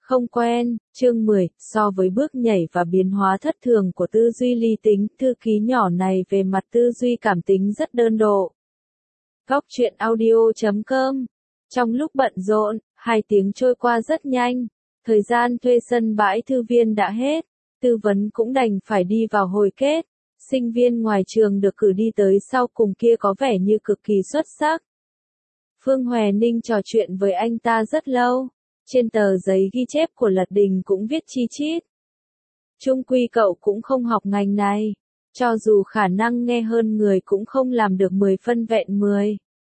Không quen, chương 10, so với bước nhảy và biến hóa thất thường của tư duy lý tính, thư ký nhỏ này về mặt tư duy cảm tính rất đơn độ. Góc truyện audio.com. Trong lúc bận rộn, 2 tiếng trôi qua rất nhanh, thời gian thuê sân bãi thư viên đã hết, tư vấn cũng đành phải đi vào hồi kết, sinh viên ngoài trường được cử đi tới sau cùng kia có vẻ như cực kỳ xuất sắc. Phương Hòe Ninh trò chuyện với anh ta rất lâu. Trên tờ giấy ghi chép của Lật Đình cũng viết chi chít. Chung quy cậu cũng không học ngành này, cho dù khả năng nghe hơn người cũng không làm được 10 phân vẹn 10.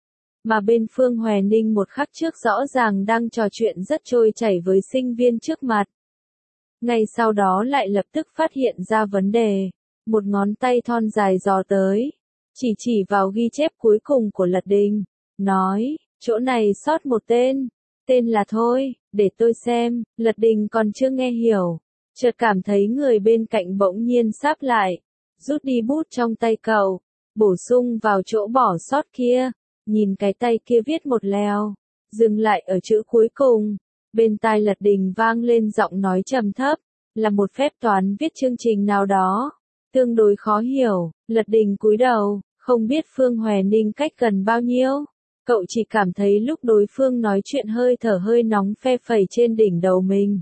Mà bên Phương Hòe Ninh một khắc trước rõ ràng đang trò chuyện rất trôi chảy với sinh viên trước mặt. Ngay sau đó lại lập tức phát hiện ra vấn đề, một ngón tay thon dài dò tới, chỉ vào ghi chép cuối cùng của Lật Đình, nói, chỗ này sót một tên. Tên là thôi, để tôi xem. Lật Đình còn chưa nghe hiểu, chợt cảm thấy người bên cạnh bỗng nhiên sáp lại, rút đi bút trong tay cậu, bổ sung vào chỗ bỏ sót kia, nhìn cái tay kia viết một lèo, dừng lại ở chữ cuối cùng. Bên tai Lật Đình vang lên giọng nói trầm thấp, là một phép toán viết chương trình nào đó, tương đối khó hiểu. Lật Đình cúi đầu, không biết Phương Hòe Ninh cách gần bao nhiêu. Cậu chỉ cảm thấy lúc đối phương nói chuyện hơi thở hơi nóng phe phẩy trên đỉnh đầu mình.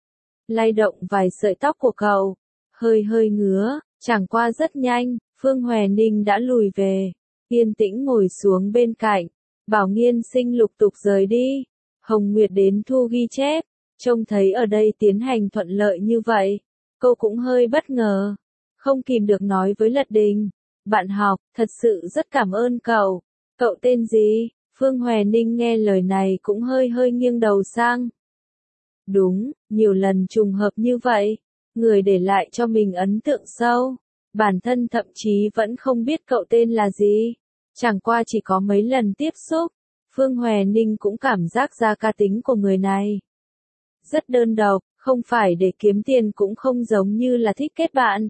Lay động vài sợi tóc của cậu, hơi ngứa, chẳng qua rất nhanh, Phương Hòe Ninh đã lùi về, yên tĩnh ngồi xuống bên cạnh, bảo Nghiên Sinh lục tục rời đi. Hồng Nguyệt đến thu ghi chép, trông thấy ở đây tiến hành thuận lợi như vậy, cô cũng hơi bất ngờ, không kìm được nói với Lật Đình, bạn học, thật sự rất cảm ơn cậu. Cậu tên gì? Phương Hòe Ninh nghe lời này cũng hơi nghiêng đầu sang. Đúng, nhiều lần trùng hợp như vậy, người để lại cho mình ấn tượng sâu. Bản thân thậm chí vẫn không biết cậu tên là gì. Chẳng qua chỉ có mấy lần tiếp xúc, Phương Hòe Ninh cũng cảm giác ra cá tính của người này. Rất đơn độc, không phải để kiếm tiền cũng không giống như là thích kết bạn.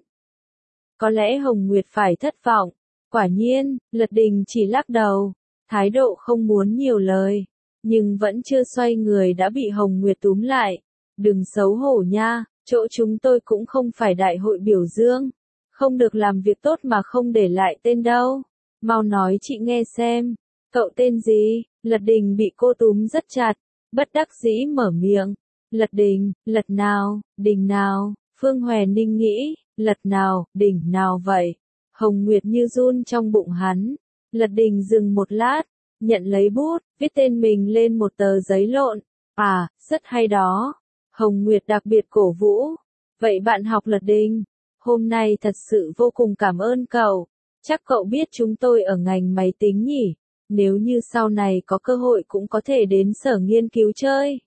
Có lẽ Hồng Nguyệt phải thất vọng. Quả nhiên, Lật Đình chỉ lắc đầu, thái độ không muốn nhiều lời, nhưng vẫn chưa xoay người đã bị Hồng Nguyệt túm lại. Đừng xấu hổ nha, chỗ chúng tôi cũng không phải đại hội biểu dương, không được làm việc tốt mà không để lại tên đâu. Mau nói chị nghe xem, cậu tên gì? Lật Đình bị cô túm rất chặt, bất đắc dĩ mở miệng. Lật Đình, Lật nào, Đình nào? Phương Hòe Ninh nghĩ, Lật nào, Đình nào vậy? Hồng Nguyệt như run trong bụng hắn. Lật Đình dừng một lát, nhận lấy bút, viết tên mình lên một tờ giấy lộn. À, rất hay đó. Hồng Nguyệt đặc biệt cổ vũ. Vậy bạn học Lật Đình, hôm nay thật sự vô cùng cảm ơn cậu. Chắc cậu biết chúng tôi ở ngành máy tính nhỉ? Nếu như sau này có cơ hội cũng có thể đến sở nghiên cứu chơi.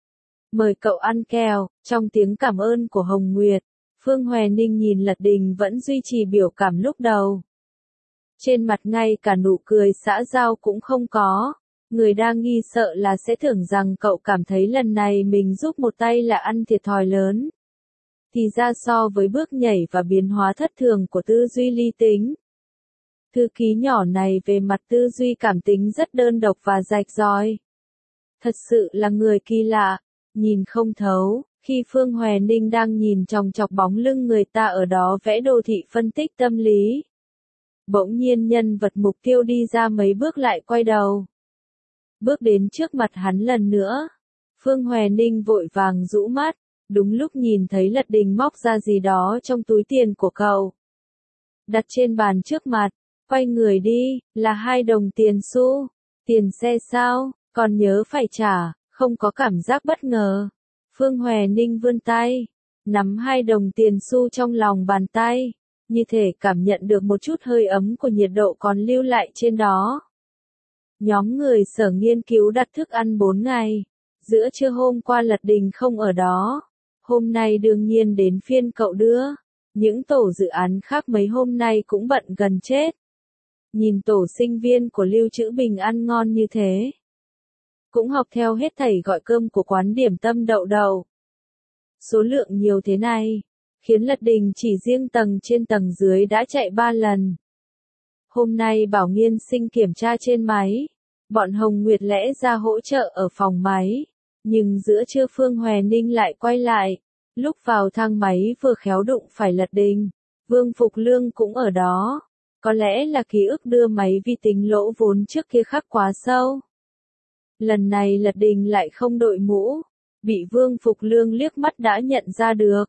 Mời cậu ăn kẹo. Trong tiếng cảm ơn của Hồng Nguyệt, Phương Hòe Ninh nhìn Lật Đình vẫn duy trì biểu cảm lúc đầu. Trên mặt ngay cả nụ cười xã giao cũng không có. Người đang nghi sợ là sẽ tưởng rằng cậu cảm thấy lần này mình giúp một tay là ăn thiệt thòi lớn. Thì ra so với bước nhảy và biến hóa thất thường của tư duy lý tính, thư ký nhỏ này về mặt tư duy cảm tính rất đơn độc và rạch ròi. Thật sự là người kỳ lạ, nhìn không thấu. Khi Phương Hòe Ninh đang nhìn chòng chọc bóng lưng người ta ở đó vẽ đồ thị phân tích tâm lý, bỗng nhiên nhân vật mục tiêu đi ra mấy bước lại quay đầu, bước đến trước mặt hắn lần nữa. Phương Hòe Ninh vội vàng rũ mắt, đúng lúc nhìn thấy Lật Đình móc ra gì đó trong túi tiền của cậu, đặt trên bàn trước mặt, quay người đi, là 2 đồng tiền xu, tiền xe sao, còn nhớ phải trả, không có cảm giác bất ngờ. Phương Hòe Ninh vươn tay, nắm 2 đồng tiền xu trong lòng bàn tay, như thể cảm nhận được một chút hơi ấm của nhiệt độ còn lưu lại trên đó. Nhóm người sở nghiên cứu đặt thức ăn 4 ngày. Giữa trưa hôm qua Lật Đình không ở đó. Hôm nay đương nhiên đến phiên cậu đưa. Những tổ dự án khác mấy hôm nay cũng bận gần chết. Nhìn tổ sinh viên của Lưu Trữ Bình ăn ngon như thế, cũng học theo hết thảy gọi cơm của quán điểm tâm đậu đậu. Số lượng nhiều thế này, khiến Lật Đình chỉ riêng tầng trên tầng dưới đã chạy 3 lần. Hôm nay bảo Nghiên Sinh kiểm tra trên máy, bọn Hồng Nguyệt lẽ ra hỗ trợ ở phòng máy, Nhưng giữa trưa Phương Hòe Ninh lại quay lại. Lúc vào thang máy vừa khéo đụng phải Lật Đình. Vương Phục Lương cũng ở đó. Có lẽ là ký ức đưa máy vi tính lỗ vốn trước kia khắc quá sâu. Lần này Lật Đình lại không đội mũ. Bị Vương Phục Lương liếc mắt đã nhận ra được.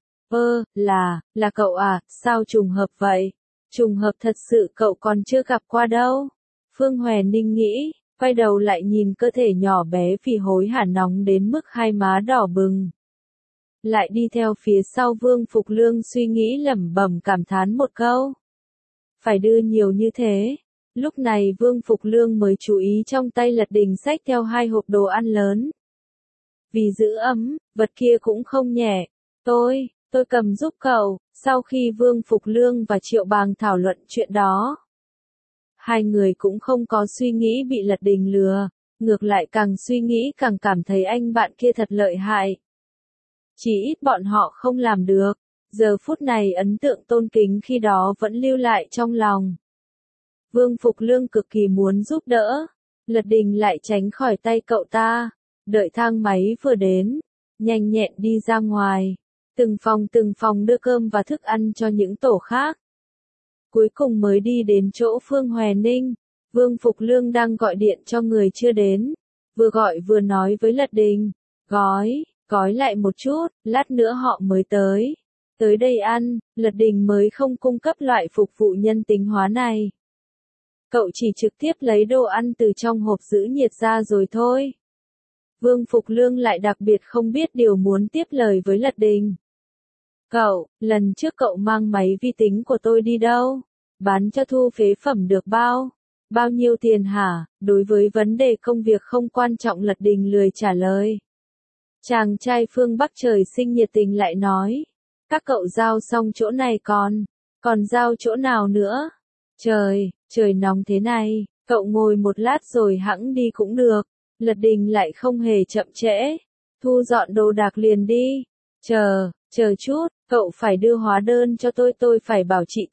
Là cậu à, sao trùng hợp vậy? Trùng hợp thật sự cậu còn chưa gặp qua đâu. Phương Hòe Ninh nghĩ, quay đầu lại nhìn cơ thể nhỏ bé phì hối hả nóng đến mức hai má đỏ bừng. Lại đi theo phía sau Vương Phục Lương suy nghĩ lẩm bẩm cảm thán một câu. Phải đưa nhiều như thế. Lúc này Vương Phục Lương mới chú ý trong tay Lật Đình xách theo 2 hộp đồ ăn lớn. Vì giữ ấm, vật kia cũng không nhẹ. Tôi cầm giúp cậu. Sau khi Vương Phục Lương và Triệu Bàng thảo luận chuyện đó, hai người cũng không có suy nghĩ bị Lật Đình lừa, ngược lại càng suy nghĩ càng cảm thấy anh bạn kia thật lợi hại. Chỉ ít bọn họ không làm được, giờ phút này ấn tượng tôn kính khi đó vẫn lưu lại trong lòng. Vương Phục Lương cực kỳ muốn giúp đỡ, Lật Đình lại tránh khỏi tay cậu ta, đợi thang máy vừa đến, nhanh nhẹn đi ra ngoài, từng phòng đưa cơm và thức ăn cho những tổ khác. Cuối cùng mới đi đến chỗ Phương Hòe Ninh, Vương Phục Lương đang gọi điện cho người chưa đến, vừa gọi vừa nói với Lật Đình, gói lại một chút, lát nữa họ mới tới. Tới đây ăn, Lật Đình mới không cung cấp loại phục vụ nhân tính hóa này. Cậu chỉ trực tiếp lấy đồ ăn từ trong hộp giữ nhiệt ra rồi thôi. Vương Phục Lương lại đặc biệt không biết điều muốn tiếp lời với Lật Đình. Lần trước cậu mang máy vi tính của tôi đi đâu? Bán cho thu phế phẩm được bao nhiêu tiền hả? Đối với vấn đề công việc không quan trọng Lật Đình lười trả lời. Chàng trai phương Bắc trời sinh nhiệt tình lại nói. Các cậu giao xong chỗ này còn giao chỗ nào nữa? Trời nóng thế này, cậu ngồi một lát rồi hẵng đi cũng được. Lật Đình lại không hề chậm trễ. Thu dọn đồ đạc liền đi. Chờ chút, cậu phải đưa hóa đơn cho tôi phải bảo chị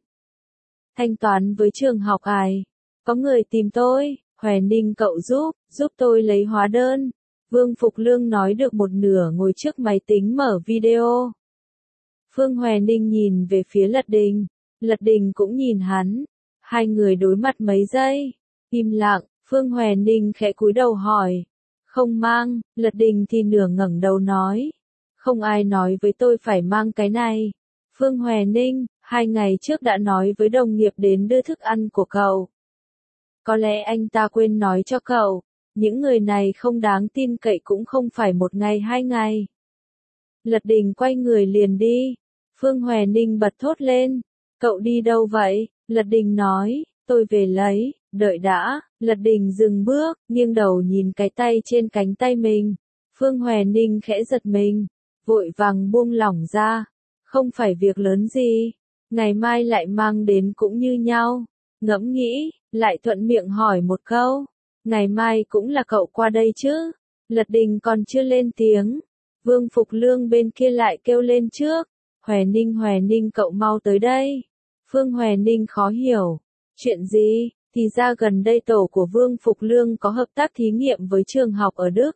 thanh toán với trường học ai. Có người tìm tôi, Hòe Ninh cậu giúp tôi lấy hóa đơn. Vương Phục Lương nói được một nửa ngồi trước máy tính mở video. Phương Hòe Ninh nhìn về phía Lật Đình cũng nhìn hắn. Hai người đối mặt mấy giây, im lặng, Phương Hòe Ninh khẽ cúi đầu hỏi. Không mang, Lật Đình thì nửa ngẩng đầu nói. Không ai nói với tôi phải mang cái này. Phương Hòe Ninh, 2 ngày trước đã nói với đồng nghiệp đến đưa thức ăn của cậu. Có lẽ anh ta quên nói cho cậu, những người này không đáng tin cậy cũng không phải 1 ngày 2 ngày. Lật Đình quay người liền đi. Phương Hòe Ninh bật thốt lên. Cậu đi đâu vậy? Lật Đình nói, tôi về lấy, đợi đã. Lật Đình dừng bước, nghiêng đầu nhìn cái tay trên cánh tay mình. Phương Hòe Ninh khẽ giật mình, vội vàng buông lỏng ra. Không phải việc lớn gì, ngày mai lại mang đến cũng như nhau. Ngẫm nghĩ, lại thuận miệng hỏi một câu. Ngày mai cũng là cậu qua đây chứ? Lật Đình còn chưa lên tiếng. Vương Phục Lương bên kia lại kêu lên trước. Hòe Ninh cậu mau tới đây. Phương Hòe Ninh khó hiểu. Chuyện gì? Thì ra gần đây tổ của Vương Phục Lương có hợp tác thí nghiệm với trường học ở Đức.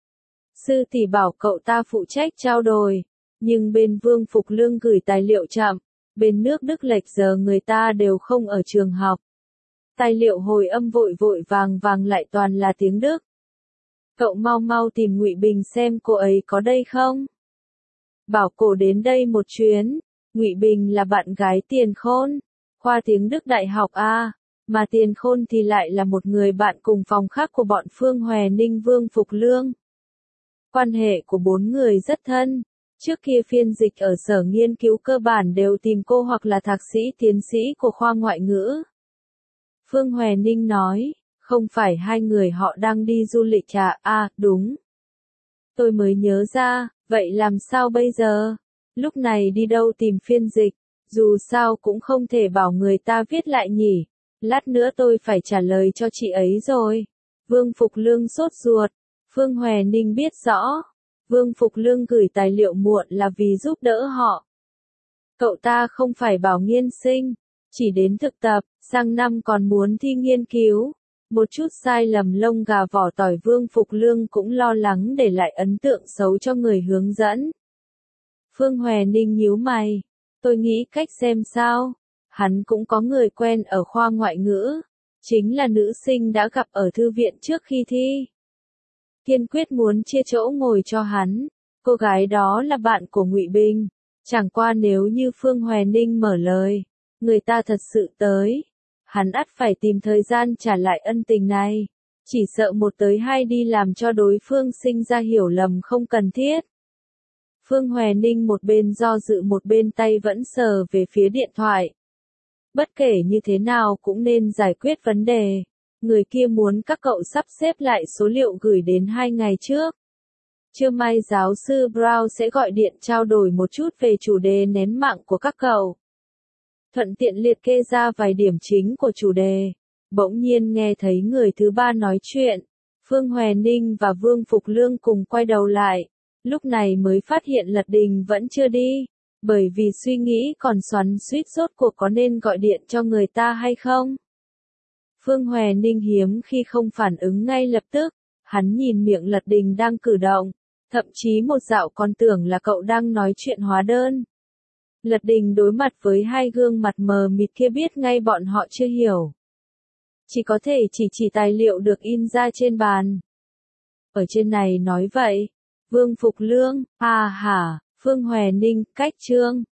Sư tỷ bảo cậu ta phụ trách trao đổi. Nhưng bên Vương Phục Lương gửi tài liệu chậm. Bên nước Đức lệch giờ người ta đều không ở trường học. Tài liệu hồi âm vội vàng lại toàn là tiếng Đức. Cậu mau tìm Ngụy Bình xem cô ấy có đây không? Bảo cô đến đây một chuyến. Ngụy Bình là bạn gái Tiền Khôn, khoa tiếng Đức đại học A, mà Tiền Khôn thì lại là một người bạn cùng phòng khác của bọn Phương Hòe Ninh Vương Phục Lương. Quan hệ của 4 người rất thân. Trước kia phiên dịch ở sở nghiên cứu cơ bản đều tìm cô hoặc là thạc sĩ tiến sĩ của khoa ngoại ngữ. Phương Hòe Ninh nói, không phải 2 người họ đang đi du lịch à, đúng. Tôi mới nhớ ra, vậy làm sao bây giờ? Lúc này đi đâu tìm phiên dịch, dù sao cũng không thể bảo người ta viết lại nhỉ. Lát nữa tôi phải trả lời cho chị ấy rồi. Vương Phục Lương sốt ruột. Phương Hòe Ninh biết rõ. Vương Phục Lương gửi tài liệu muộn là vì giúp đỡ họ. Cậu ta không phải bảo nghiên sinh, chỉ đến thực tập, sang năm còn muốn thi nghiên cứu. Một chút sai lầm lông gà vỏ tỏi Vương Phục Lương cũng lo lắng để lại ấn tượng xấu cho người hướng dẫn. Phương Hòe Ninh nhíu mày. Tôi nghĩ cách xem sao. Hắn cũng có người quen ở khoa ngoại ngữ. Chính là nữ sinh đã gặp ở thư viện trước khi thi. Kiên quyết muốn chia chỗ ngồi cho hắn. Cô gái đó là bạn của Ngụy Bình. Chẳng qua nếu như Phương Hòe Ninh mở lời, người ta thật sự tới. Hắn ắt phải tìm thời gian trả lại ân tình này. Chỉ sợ một tới hai đi làm cho đối phương sinh ra hiểu lầm không cần thiết. Phương Hòe Ninh một bên do dự một bên tay vẫn sờ về phía điện thoại. Bất kể như thế nào cũng nên giải quyết vấn đề. Người kia muốn các cậu sắp xếp lại số liệu gửi đến 2 ngày trước. Trưa mai giáo sư Brown sẽ gọi điện trao đổi một chút về chủ đề nén mạng của các cậu. Thuận tiện liệt kê ra vài điểm chính của chủ đề. Bỗng nhiên nghe thấy người thứ ba nói chuyện. Phương Hòe Ninh và Vương Phục Lương cùng quay đầu lại. Lúc này mới phát hiện Lật Đình vẫn chưa đi. Bởi vì suy nghĩ còn xoắn xuýt rốt cuộc có nên gọi điện cho người ta hay không. Phương Hòe Ninh hiếm khi không phản ứng ngay lập tức. Hắn nhìn miệng Lật Đình đang cử động. Thậm chí một dạo còn tưởng là cậu đang nói chuyện hóa đơn. Lật Đình đối mặt với hai gương mặt mờ mịt kia biết ngay bọn họ chưa hiểu. Chỉ có thể chỉ tài liệu được in ra trên bàn. Ở trên này nói vậy. Vương Phục Lương, Phương Hòe Ninh, cách chương.